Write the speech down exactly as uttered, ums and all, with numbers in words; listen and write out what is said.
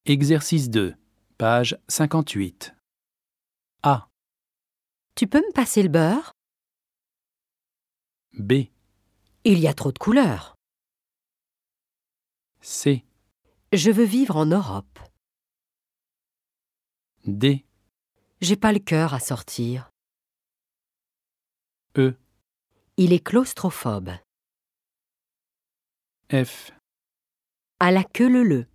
Exercice deux, page cinquante-huit. A. Tu peux me passer le beurre? B. Il y a trop de couleurs. C. Je veux vivre en Europe. D. J'ai pas le cœur à sortir. E. Il est claustrophobe. F. À la queue leu leu.